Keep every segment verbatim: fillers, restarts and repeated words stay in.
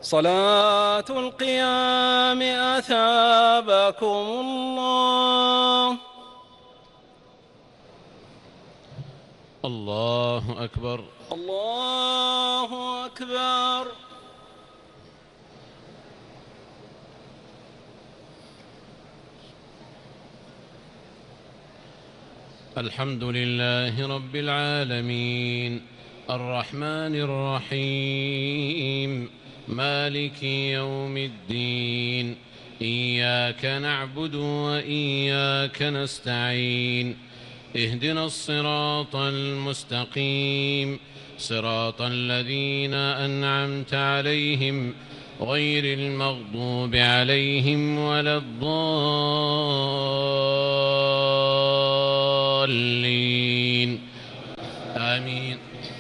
صلاة القيام أثابكم الله. الله أكبر. الله أكبر. الحمد لله رب العالمين الرحمن الرحيم مالك يوم الدين إياك نعبد وإياك نستعين اهدنا الصراط المستقيم صراط الذين أنعمت عليهم غير المغضوب عليهم ولا الضالين آمين.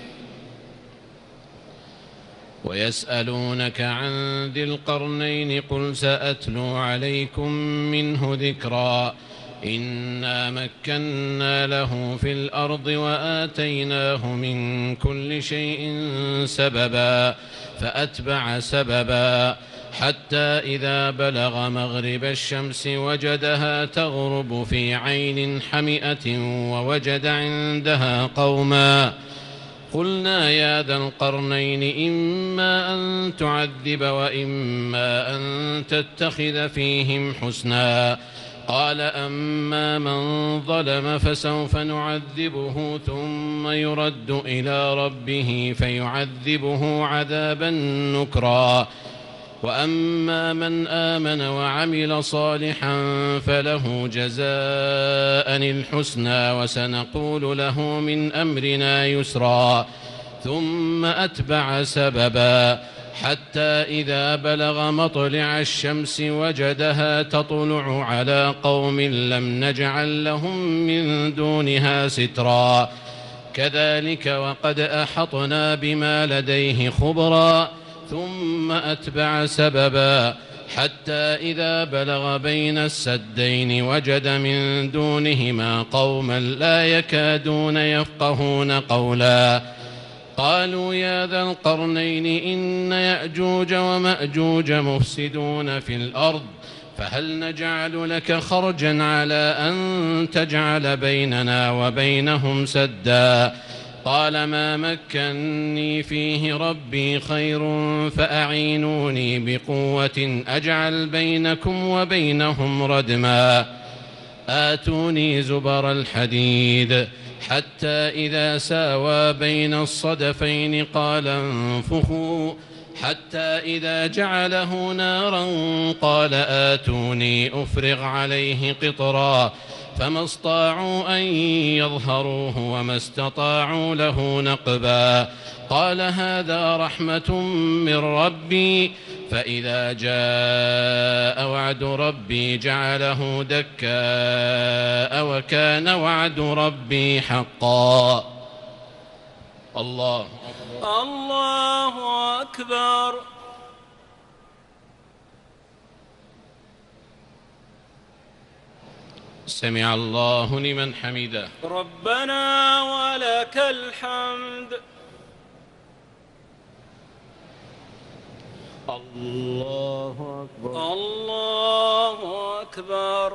ويسألونك عن ذي القرنين قل سأتلو عليكم منه ذكرا إنا مكنا له في الأرض وآتيناه من كل شيء سببا فأتبع سببا حتى إذا بلغ مغرب الشمس وجدها تغرب في عين حمئة ووجد عندها قوما قلنا يا ذا القرنين إما أن تعذب وإما أن تتخذ فيهم حسنا قال أما من ظلم فسوف نعذبه ثم يرد إلى ربه فيعذبه عذابا نكرا وأما من آمن وعمل صالحا فله جزاء الحسنى وسنقول له من أمرنا يسرا ثم أتبع سببا حتى إذا بلغ مطلع الشمس وجدها تطلع على قوم لم نجعل لهم من دونها سترا كذلك وقد أحطنا بما لديه خبرا ثم أتبع سببا حتى إذا بلغ بين السدين وجد من دونهما قوما لا يكادون يفقهون قولا قالوا يا ذا القرنين إن يأجوج ومأجوج مفسدون في الأرض فهل نجعل لك خرجا على أن تجعل بيننا وبينهم سدا قال ما مكني فيه ربي خير فأعينوني بقوة أجعل بينكم وبينهم ردما آتوني زبر الحديد حتى إذا ساوى بين الصدفين قال انفخوا حتى إذا جعله نارا قال آتوني أفرغ عليه قطرا فما استطاعوا أن يظهروه وما استطاعوا له نقبا قال هذا رحمة من ربي فإذا جاء وعد ربي جعله دكاء وكان وعد ربي حقا. الله الله أكبر. سمع الله لمن حمده. ربنا ولك الحمد. الله أكبر. الله أكبر.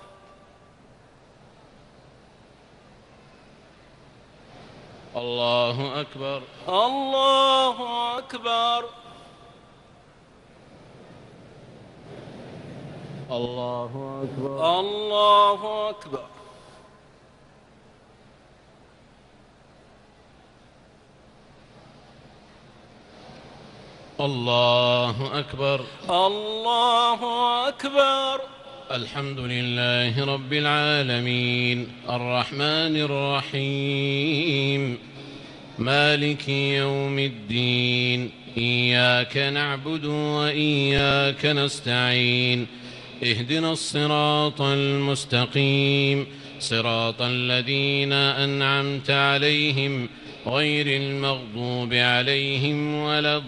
الله أكبر. الله أكبر. الله أكبر. الله أكبر. الله أكبر. الله أكبر. الحمد لله رب العالمين الرحمن الرحيم مالك يوم الدين إياك نعبد وإياك نستعين اهدنا الصراط المستقيم صراط الذين أنعمت عليهم غير المغضوب عليهم ولا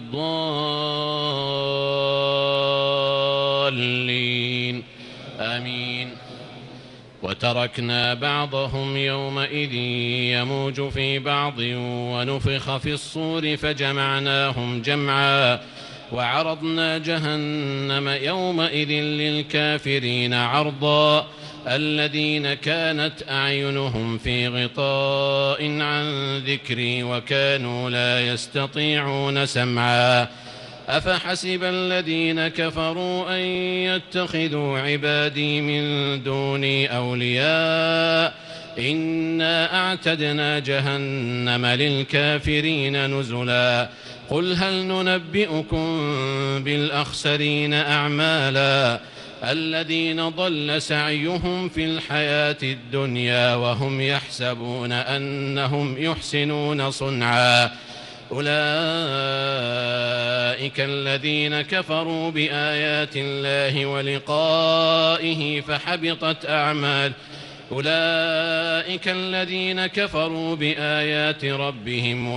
الضالين آمين. وتركنا بعضهم يومئذ يموج في بعض ونفخ في الصور فجمعناهم جمعا وعرضنا جهنم يومئذ للكافرين عرضا الذين كانت أعينهم في غطاء عن ذكري وكانوا لا يستطيعون سمعا أفحسب الذين كفروا أن يتخذوا عبادي من دوني أولياء إنا أعتدنا جهنم للكافرين نزلا قل هل ننبئكم بالأخسرين أعمالا الذين ضل سعيهم في الحياة الدنيا وهم يحسبون أنهم يحسنون صنعا أولئك الذين كفروا بآيات الله ولقائه فحبطت أعمال أولئك الذين كفروا بآيات ربهم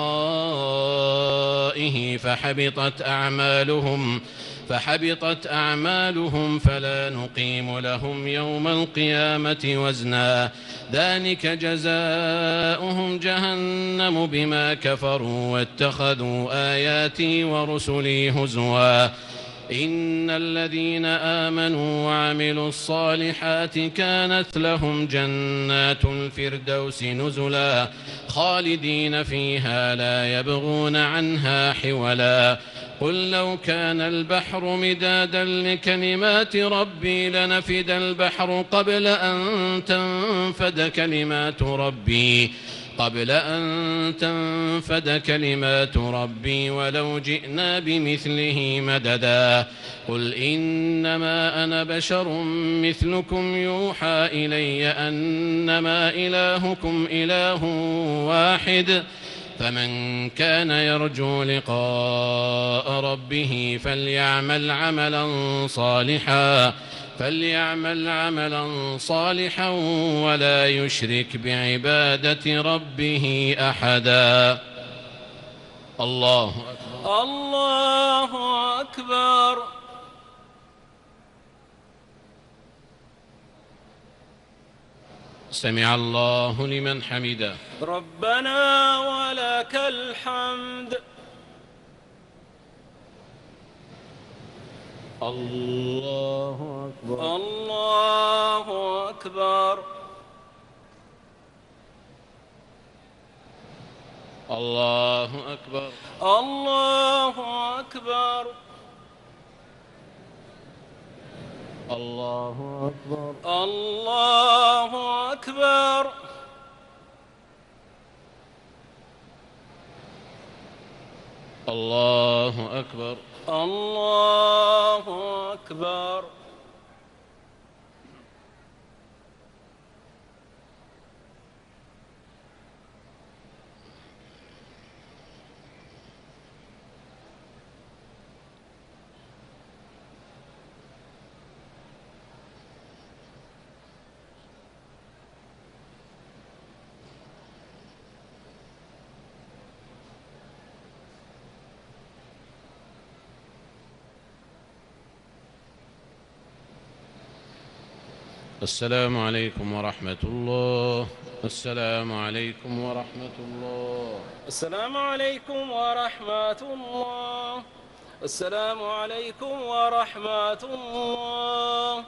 ولقائه فحبطت أعمالهم فحبطت أعمالهم فلا نقيم لهم يوم القيامة وزنا ذلك جزاؤهم جهنم بما كفروا واتخذوا آياتي ورسلي هزوا إن الذين آمنوا وعملوا الصالحات كانت لهم جنات الفردوس نزلا خالدين فيها لا يبغون عنها حولا قل لو كان البحر مدادا لكلمات ربي لنفد البحر قبل أن تنفد كلمات ربي قبل أن تنفد كلمات ربي ولو جئنا بمثله مددا قل إنما أنا بشر مثلكم يوحى إلي أنما إلهكم إله واحد فمن كان يرجو لقاء ربه فليعمل عملا صالحا فليعمل عملا صالحا ولا يشرك بعبادة ربه أحدا الله أكبر الله أكبر سمع الله لمن حمده ربنا ولك الحمد الله أكبر الله أكبر الله أكبر الله أكبر الله أكبر الله أكبر الله أكبر الله أكبر السلام عليكم ورحمة الله السلام عليكم ورحمة الله السلام عليكم ورحمة الله السلام عليكم ورحمة الله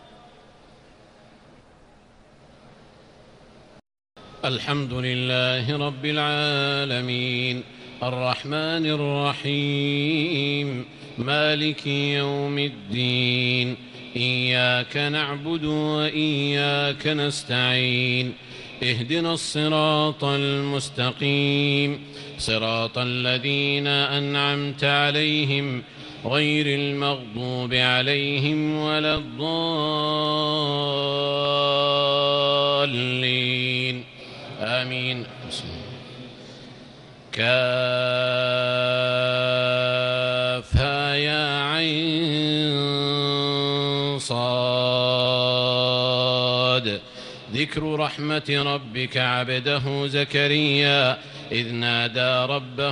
الحمد لله رب العالمين الرحمن الرحيم مالك يوم الدين إياك نعبد وإياك نستعين اهدنا الصراط المستقيم صراط الذين أنعمت عليهم غير المغضوب عليهم ولا الضالين آمين كافها يا عين صاد ذكر رحمة ربك عبده زكريا إذ نادى ربه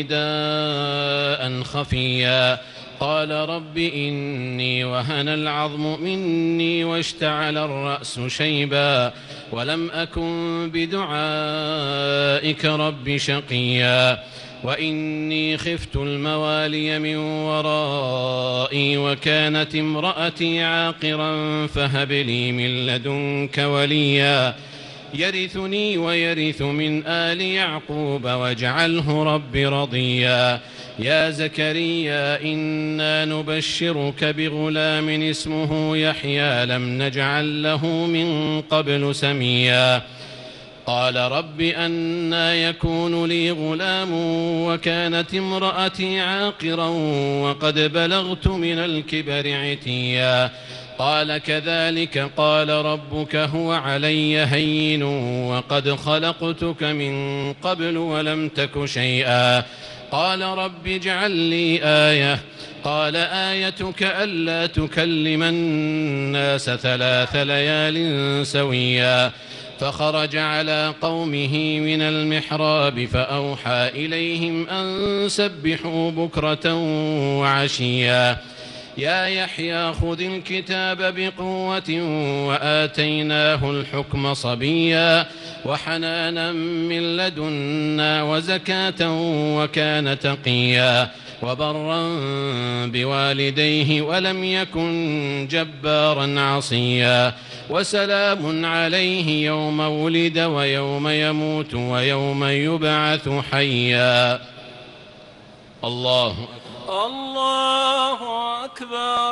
نداء خفيا قال رب إني وهن العظم مني واشتعل الرأس شيبا ولم أكن بدعائك رب شقيا وإني خفت الموالي من ورائي وكانت امرأتي عاقرا فهب لي من لدنك وليا يرثني ويرث من آل يعقوب واجعله رب رضيا يا زكريا إنا نبشرك بغلام اسمه يحيى لم نجعل له من قبل سميا قال رب أنى يكون لي غلام وكانت امرأتي عاقرا وقد بلغت من الكبر عتيا قال كذلك قال ربك هو علي هين وقد خلقتك من قبل ولم تك شيئا قال رب اجعل لي آية قال آيتك ألا تكلم الناس ثلاث ليال سويا فخرج على قومه من المحراب فأوحى إليهم أن سبحوا بكرة وعشيا يا يحيى خذ الكتاب بقوة وآتيناه الحكم صبيا وحنانا من لدنا وزكاة وكان تقيا وبرا بوالديه ولم يكن جبارا عصيا وسلام عليه يوم ولد ويوم يموت ويوم يبعث حيا. الله أكبر. الله أكبر.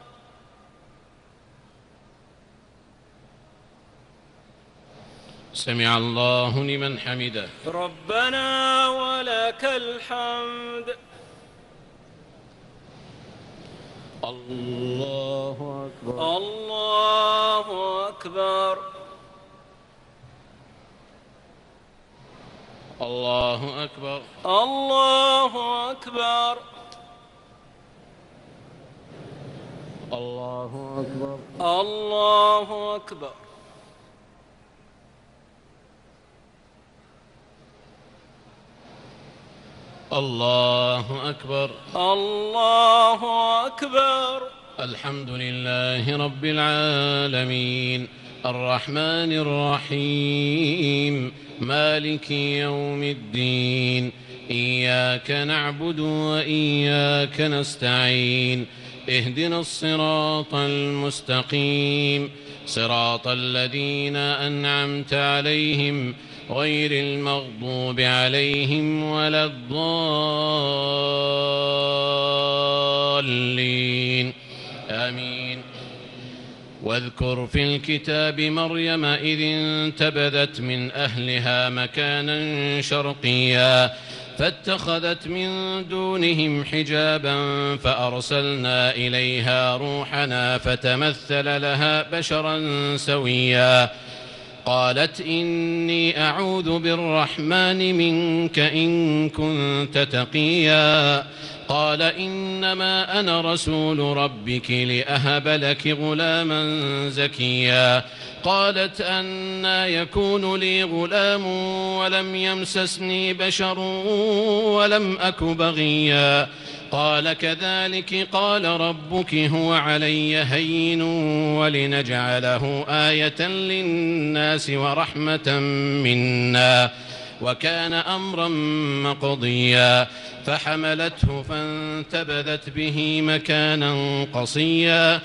سمع الله لمن حمده. ربنا ولك الحمد. الله أكبر. الله أكبر. الله أكبر. الله أكبر. الله أكبر. الله أكبر. الله أكبر. الله أكبر. الحمد لله رب العالمين الرحمن الرحيم مالك يوم الدين إياك نعبد وإياك نستعين اهدنا الصراط المستقيم صراط الذين أنعمت عليهم غير المغضوب عليهم ولا الضالين آمين. واذكر في الكتاب مريم إذ انتبذت من أهلها مكانا شرقيا فاتخذت من دونهم حجابا فأرسلنا إليها روحنا فتمثل لها بشرا سويا قالت إني أعوذ بالرحمن منك إن كنت تقيا قال إنما أنا رسول ربك لأهب لك غلاما زكيا قالت أنى يكون لي غلام ولم يمسسني بشر ولم أك بغيا قال كذلك قال ربك هو علي هين ولنجعله آية للناس ورحمة منا وكان أمرا مقضيا فحملته فانتبذت به مكانا قصيا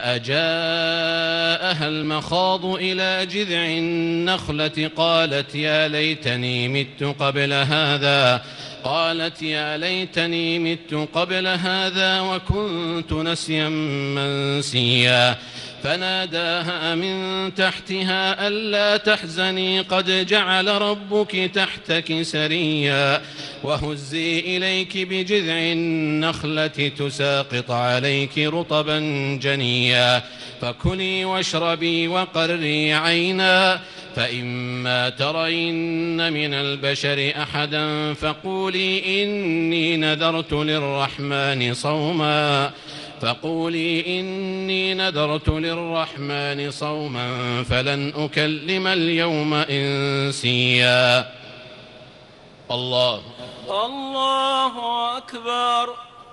فأجاءها المخاض إلى جذع النخلة قالت يا ليتني مت قبل هذا قالت يا ليتني مت قبل هذا وكنت نسيا منسيا فناداها من تحتها ألا تحزني قد جعل ربك تحتك سريا وهزي إليك بجذع النخلة تساقط عليك رطبا جنيا فكلي واشربي وقري عينا فإما ترين من البشر أحدا فقولي إني نذرت للرحمن صوما فقولي إني نذرت للرحمن صوما فلن أكلم اليوم إنسيا. الله الله أكبر.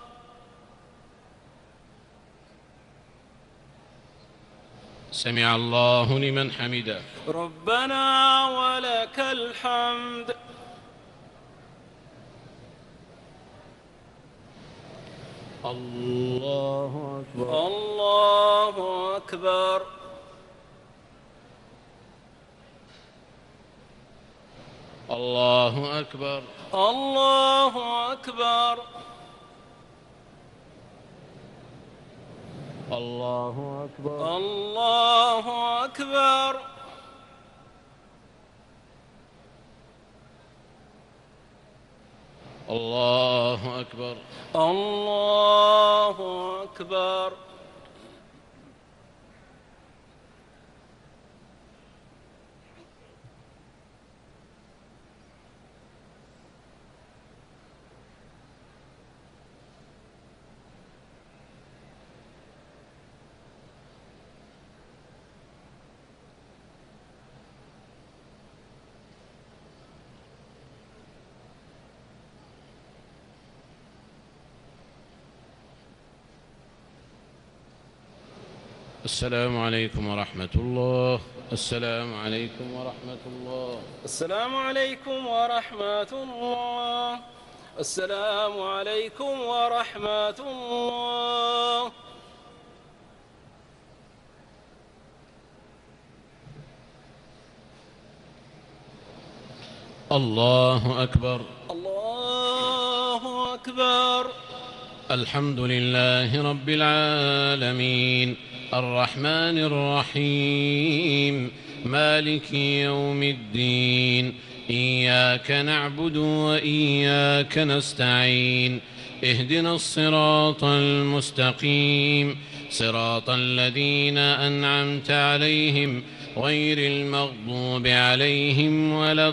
سمع الله لمن حمده. ربنا ولك الحمد. الله أكبر. الله أكبر. الله أكبر. الله أكبر. الله أكبر. الله أكبر. الله أكبر. الله أكبر. السلام عليكم ورحمة الله. السلام عليكم ورحمة الله. السلام عليكم ورحمة الله. السلام عليكم ورحمة الله. الله أكبر. الله أكبر. الحمد لله رب العالمين الرحمن الرحيم مالك يوم الدين إياك نعبد وإياك نستعين اهدنا الصراط المستقيم صراط الذين أنعمت عليهم غير المغضوب عليهم ولا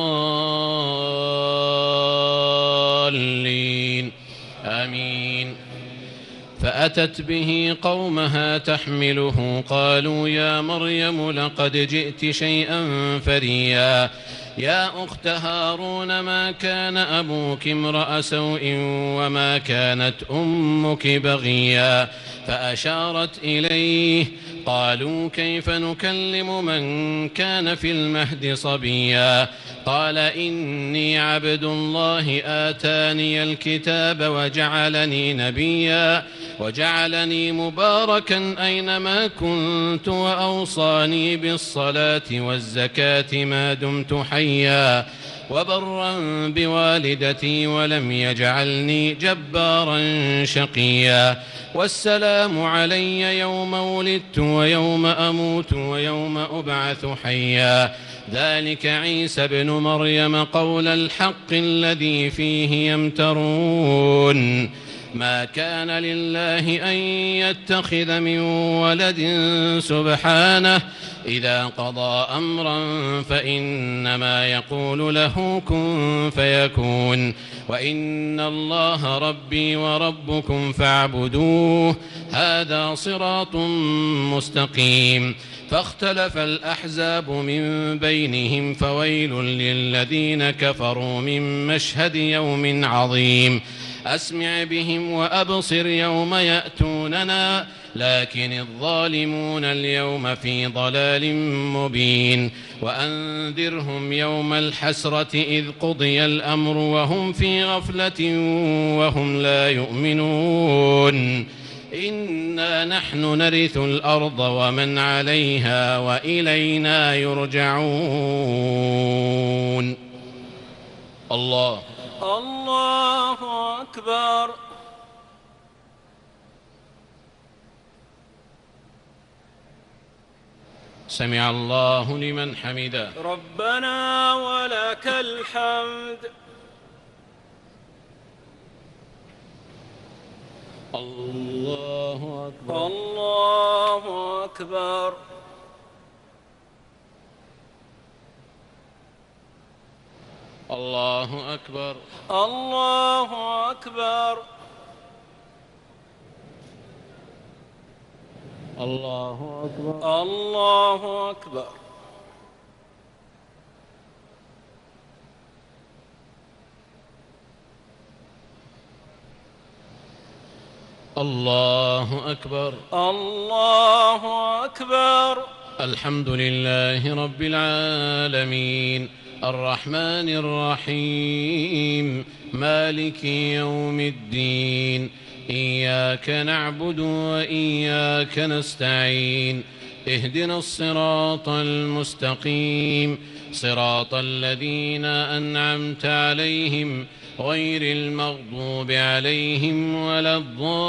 الضالين آمين. فأتت به قومها تحمله قالوا يا مريم لقد جئت شيئا فريا يا أخت هارون ما كان أبوك امرأ سوء وما كانت أمك بغيا فأشارت إليه قالوا كيف نكلم من كان في المهد صبيا قال إني عبد الله آتاني الكتاب وجعلني نبيا وجعلني مباركا أينما كنت وأوصاني بالصلاة والزكاة ما دمت حيا وبرا بوالدتي ولم يجعلني جبارا شقيا والسلام علي يوم ولدت ويوم أموت ويوم أبعث حيا ذلك عيسى بن مريم قول الحق الذي فيه يمترون ما كان لله أن يتخذ من ولد سبحانه إذا قضى أمرا فإنما يقول له كن فيكون وإن الله ربي وربكم فاعبدوه هذا صراط مستقيم فاختلف الأحزاب من بينهم فويل للذين كفروا من مشهد يوم عظيم أسمع بهم وأبصر يوم يأتوننا لكن الظالمون اليوم في ضلال مبين وأنذرهم يوم الحسرة إذ قضي الأمر وهم في غفلة وهم لا يؤمنون إنا نحن نرث الأرض ومن عليها وإلينا يرجعون. الله الله أكبر. سمع الله لمن حمده. ربنا ولك الحمد. الله أكبر. الله أكبر. الله أكبر. الله أكبر. الله أكبر. الله أكبر. الله أكبر. الله أكبر. الحمد لله رب العالمين الرحمن الرحيم مالك يوم الدين إياك نعبد وإياك نستعين اهدنا الصراط المستقيم صراط الذين أنعمت عليهم غير المغضوب عليهم ولا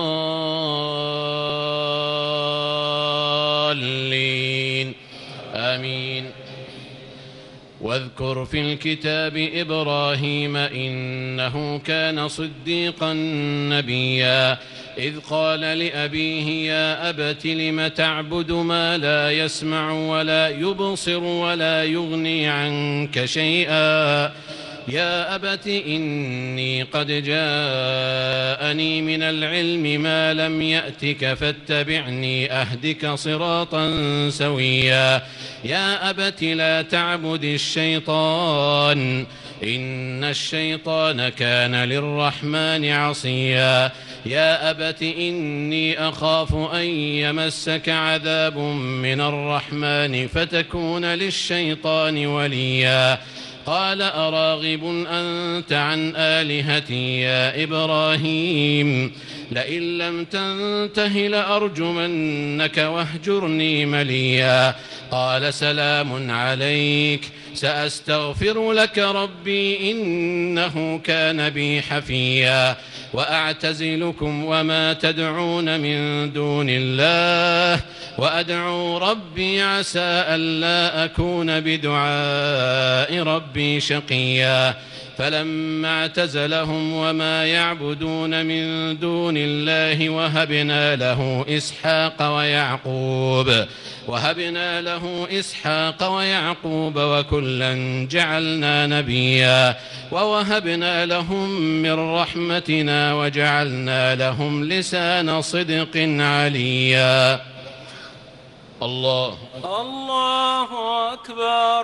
الضالين آمين. واذكر في الكتاب إبراهيم إنه كان صديقا نبيا إذ قال لأبيه يا أبت لم تعبد ما لا يسمع ولا يبصر ولا يغني عنك شيئا يا أبت إني قد جاءني من العلم ما لم يأتك فاتبعني أهدك صراطا سويا يا أبت لا تعبد الشيطان إن الشيطان كان للرحمن عصيا يا أبت إني أخاف أن يمسك عذاب من الرحمن فتكون للشيطان وليا قال أراغب أنت عن آلهتي يا إبراهيم لئن لم تنته لأرجمنك واهجرني مليا قال سلام عليك سأستغفر لك ربي إنه كان بي حفيا وأعتزلكم وما تدعون من دون الله وأدعو ربي عسى ألا أكون بدعاء ربي شقيا فلما اعتزلهم وما يعبدون من دون الله وهبنا له إسحاق ويعقوب وهبنا له إسحاق ويعقوب وكلا جعلنا نبيا ووهبنا لهم من رحمتنا وجعلنا لهم لسان صدق عليا. الله الله أكبر.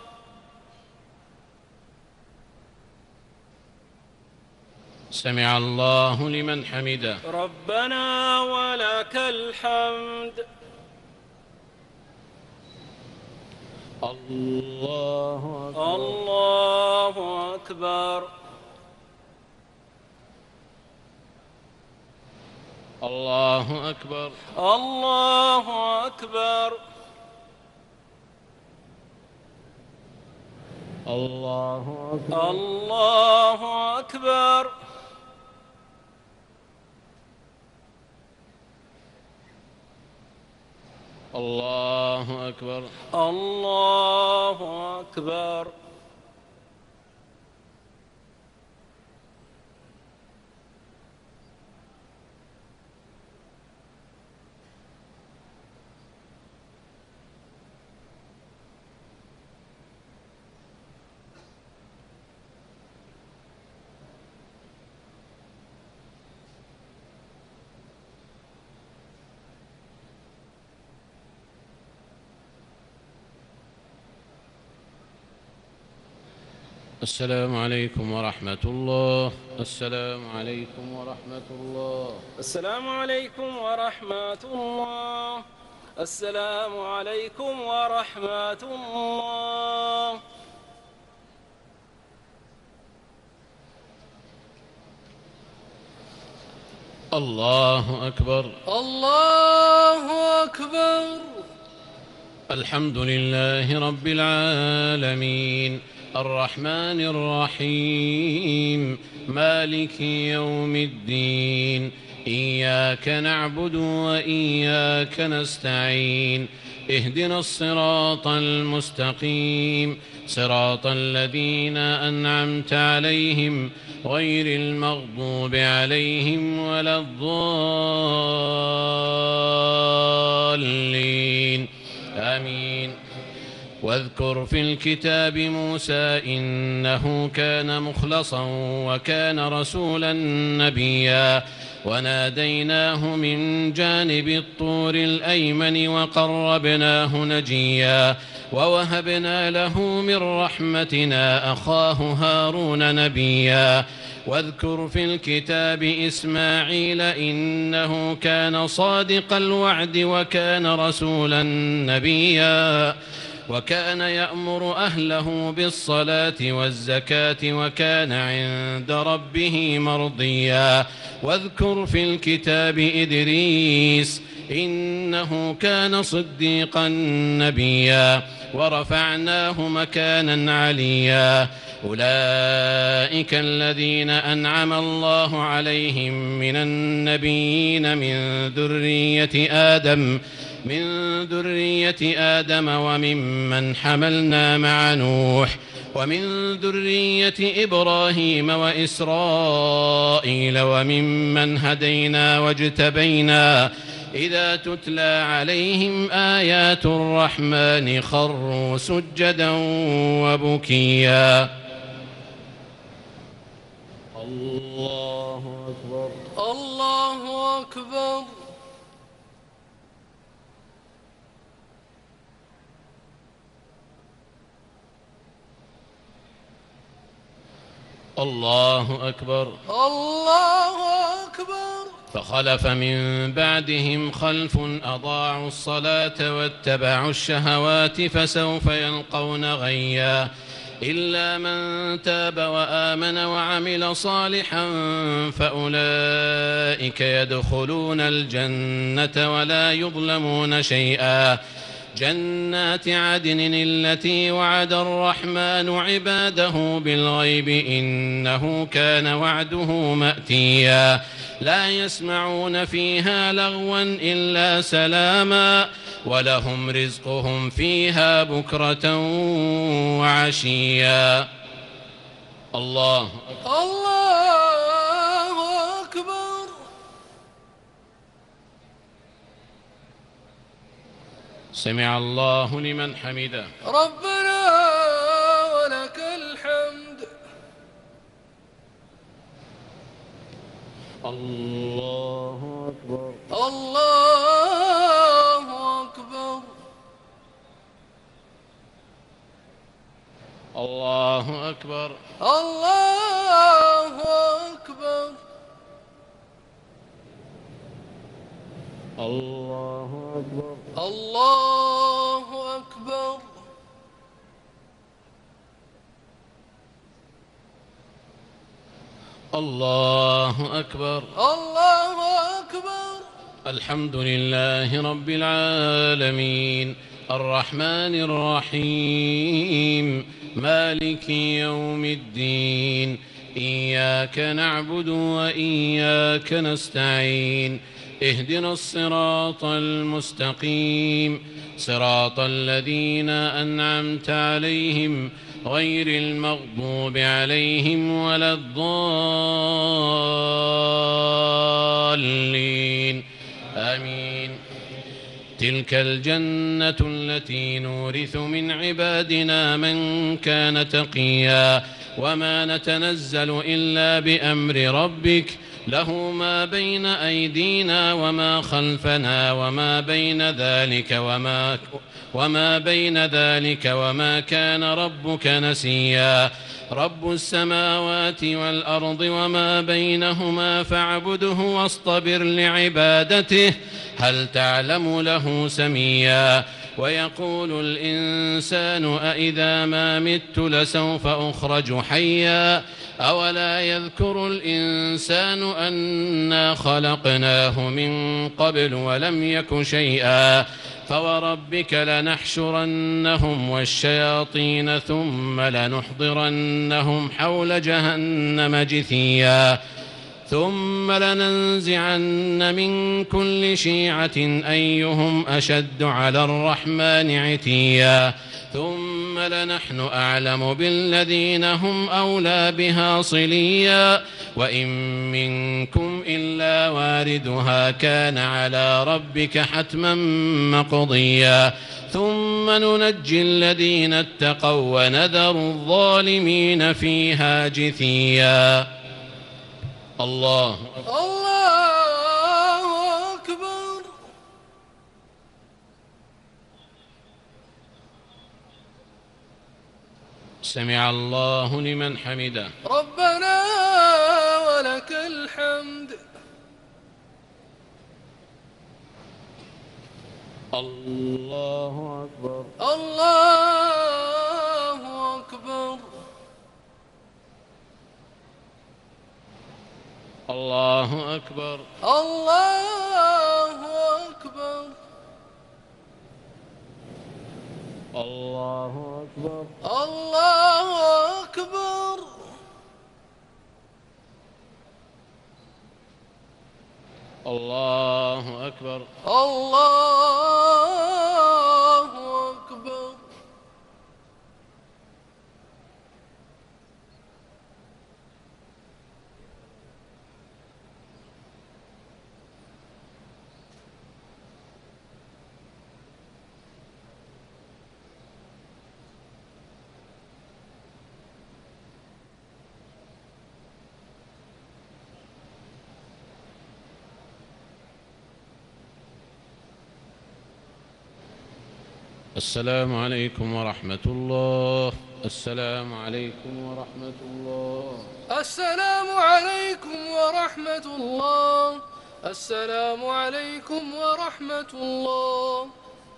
سمع الله لمن حمده. ربنا ولك الحمد. الله أكبر. الله أكبر. الله أكبر. الله أكبر. الله أكبر. الله أكبر. الله أكبر. الله أكبر. السلام عليكم ورحمة الله. السلام عليكم ورحمة الله. السلام عليكم ورحمة الله. السلام عليكم ورحمة الله. الله أكبر. الله أكبر. الحمد لله رب العالمين الرحمن الرحيم مالك يوم الدين إياك نعبد وإياك نستعين اهدنا الصراط المستقيم صراط الذين أنعمت عليهم غير المغضوب عليهم ولا الضالين آمين. واذكر في الكتاب موسى إنه كان مخلصا وكان رسولا نبيا وناديناه من جانب الطور الأيمن وقربناه نجيا ووهبنا له من رحمتنا أخاه هارون نبيا. واذكر في الكتاب إسماعيل إنه كان صادق الوعد وكان رسولا نبيا وكان يأمر أهله بالصلاة والزكاة وكان عند ربه مرضيا واذكر في الكتاب إدريس إنه كان صديقا نبيا ورفعناه مكانا عليا أولئك الذين أنعم الله عليهم من النبيين من ذرية آدم من ذرية آدم وممن حملنا مع نوح ومن ذرية إبراهيم وإسرائيل وممن هدينا واجتبينا إذا تتلى عليهم آيات الرحمن خروا سجدا وبكيا. الله أكبر الله أكبر. الله أكبر. الله أكبر. فخلف من بعدهم خلف أضاعوا الصلاة واتبعوا الشهوات فسوف يلقون غيا إلا من تاب وآمن وعمل صالحا فأولئك يدخلون الجنة ولا يظلمون شيئا جنات عدن التي وعد الرحمن عباده بالغيب إنه كان وعده مأتيا لا يسمعون فيها لغوا إلا سلاما ولهم رزقهم فيها بكرة وعشيا. الله الله أكبر. سمع الله لمن حمده. ربنا ولك الحمد. الله أكبر. الله أكبر. الله أكبر. الله أكبر. الله أكبر. الله أكبر. الله أكبر. الله أكبر. الحمد لله رب العالمين الرحمن الرحيم مالك يوم الدين إياك نعبد وإياك نستعين اهدنا الصراط المستقيم صراط الذين أنعمت عليهم غير المغضوب عليهم ولا الضالين آمين. تلك الجنة التي نورث من عبادنا من كان تقيا وما نتنزل إلا بأمر ربك له ما بين أيدينا وما خلفنا وما بين ذلك وما وما بين ذلك وما كان ربك نسيا. رب السماوات والأرض وما بينهما فاعبده واصطبر لعبادته هل تعلم له سميا. ويقول الإنسان أإذا ما مت لسوف أخرج حيا أولا يذكر الإنسان أنا خلقناه من قبل ولم يك شيئا. فوربك لنحشرنهم والشياطين ثم لنحضرنهم حول جهنم جثيا ثم لننزعن من كل شيعة أيهم أشد على الرحمن عتيا ثم لنحن أعلم بالذين هم أولى بها صليا وإن منكم إلا واردها كان على ربك حتما مقضيا ثم ننجي الذين اتقوا ونذر الظالمين فيها جثيا. الله الله أكبر. سمع الله لمن حمده. ربنا ولك الحمد. الله أكبر. الله أكبر. الله أكبر. الله أكبر. الله أكبر. الله أكبر. الله أكبر. الله أكبر. السلام عليكم ورحمة الله. السلام عليكم ورحمة الله. السلام عليكم ورحمة الله. السلام عليكم ورحمة الله.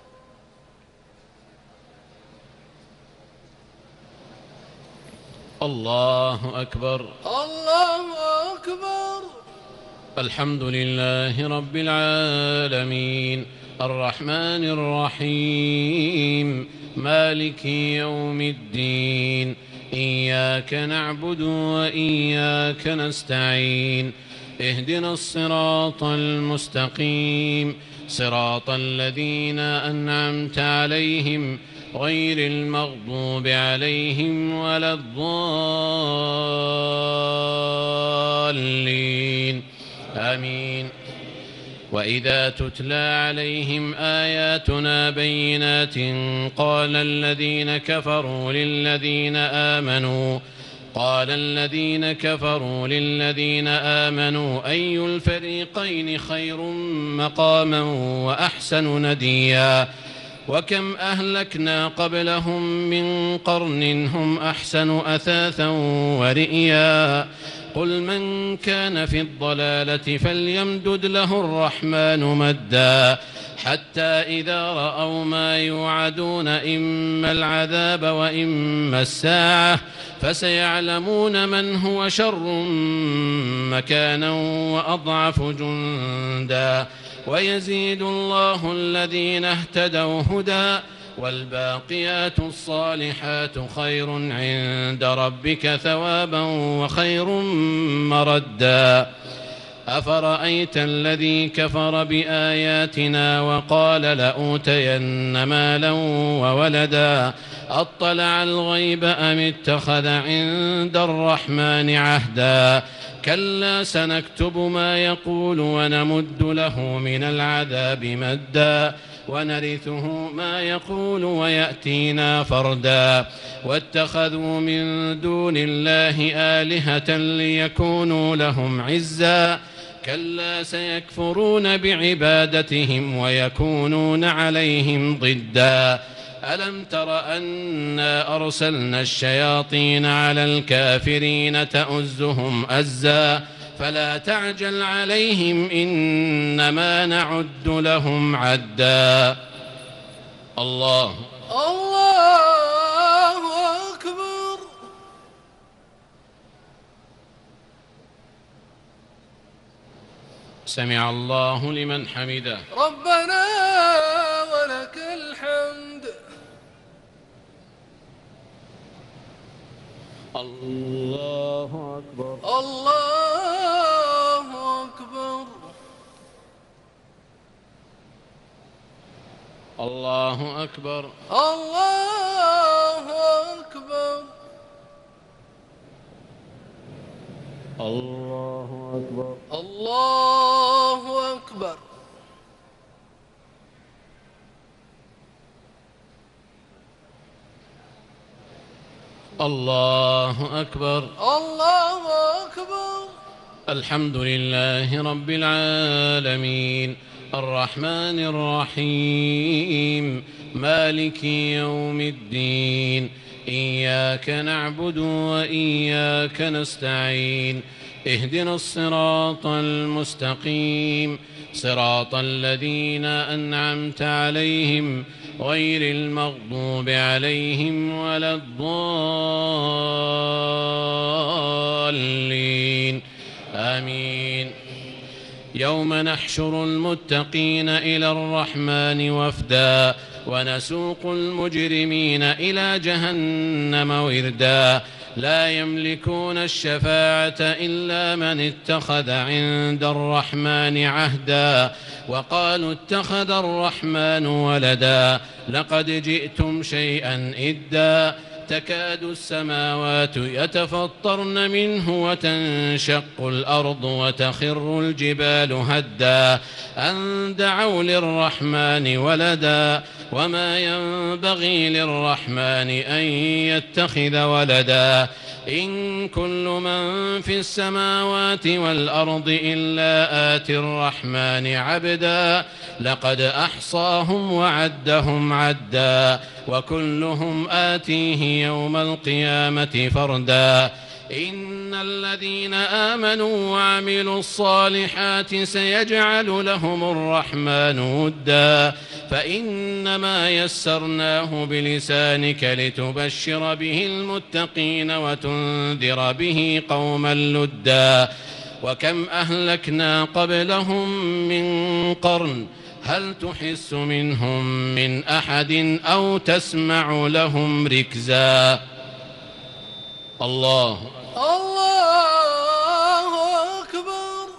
الله أكبر. الله أكبر. الحمد لله رب العالمين الرحمن الرحيم مالك يوم الدين إياك نعبد وإياك نستعين اهدنا الصراط المستقيم صراط الذين أنعمت عليهم غير المغضوب عليهم ولا الضالين آمين. وإذا تتلى عليهم آياتنا بينات قال الذين كفروا للذين آمنوا قال الذين كفروا للذين آمنوا أي الفريقين خير مقاما وأحسن نديا وكم أهلكنا قبلهم من قرن هم أحسن أثاثا ورئيا قل من كان في الضلالة فليمدد له الرحمن مدا حتى إذا رأوا ما يوعدون إما العذاب وإما الساعة فسيعلمون من هو شر مكانا وأضعف جندا ويزيد الله الذين اهتدوا هدى والباقيات الصالحات خير عند ربك ثوابا وخير مردا أفرأيت الذي كفر بآياتنا وقال لأوتين مالا وولدا أطلع الغيب أم اتخذ عند الرحمن عهدا كلا سنكتب ما يقول ونمد له من العذاب مدا ونرثه ما يقول ويأتينا فردا واتخذوا من دون الله آلهة ليكونوا لهم عزا كلا سيكفرون بعبادتهم ويكونون عليهم ضدا ألم تر أنا أرسلنا الشياطين على الكافرين تؤزهم أزا فلا تعجل عليهم إنما نعد لهم عدا. الله الله أكبر. سمع الله لمن حمده. ربنا ولك الحمد. الله أكبر. الله أكبر. الله أكبر. الله أكبر. الله أكبر. الله أكبر. الله أكبر. الله أكبر. الحمد لله رب العالمين الرحمن الرحيم مالك يوم الدين إياك نعبد وإياك نستعين اهدنا الصراط المستقيم صراط الذين أنعمت عليهم غير المغضوب عليهم ولا الضالين آمين. يوم نحشر المتقين إلى الرحمن وفدا ونسوق المجرمين إلى جهنم وردا لا يملكون الشفاعة إلا من اتخذ عند الرحمن عهدا وقالوا اتخذ الرحمن ولدا لقد جئتم شيئا إدا تكاد السماوات يتفطرن منه وتنشق الأرض وتخر الجبال هدا أن دعوا للرحمن ولدا وما ينبغي للرحمن أن يتخذ ولدا إن كل من في السماوات والأرض إلا آتي الرحمن عبدا لقد أحصاهم وعدهم عدا وكلهم آتيه يوم القيامة فردا إن الذين آمنوا وعملوا الصالحات سيجعل لهم الرحمن ودا فإنما يسرناه بلسانك لتبشر به المتقين وتنذر به قوما لدا وكم أهلكنا قبلهم من قرن هل تحس منهم من أحد أو تسمع لهم ركزا. الله الله أكبر.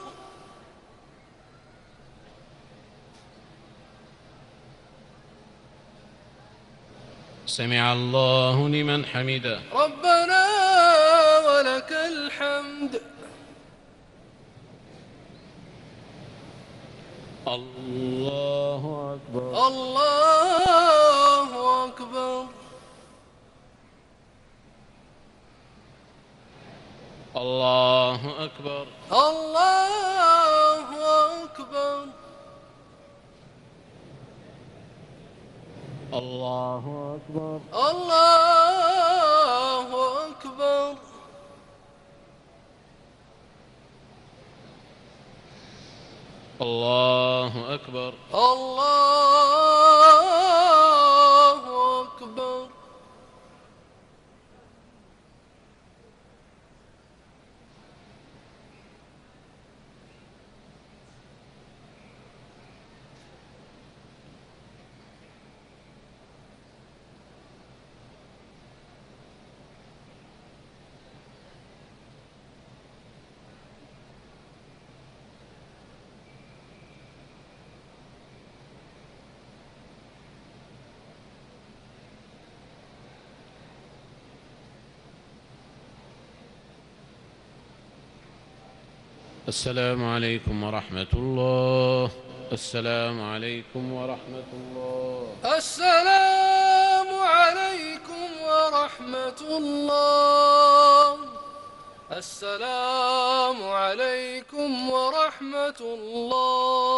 سمع الله لمن حمده. ربنا ولك الحمد. الله أكبر. الله أكبر. الله أكبر. الله أكبر. الله أكبر. الله أكبر. الله أكبر. الله أكبر. السلام عليكم ورحمة الله. السلام عليكم ورحمة الله. السلام عليكم ورحمة الله. السلام عليكم ورحمة الله.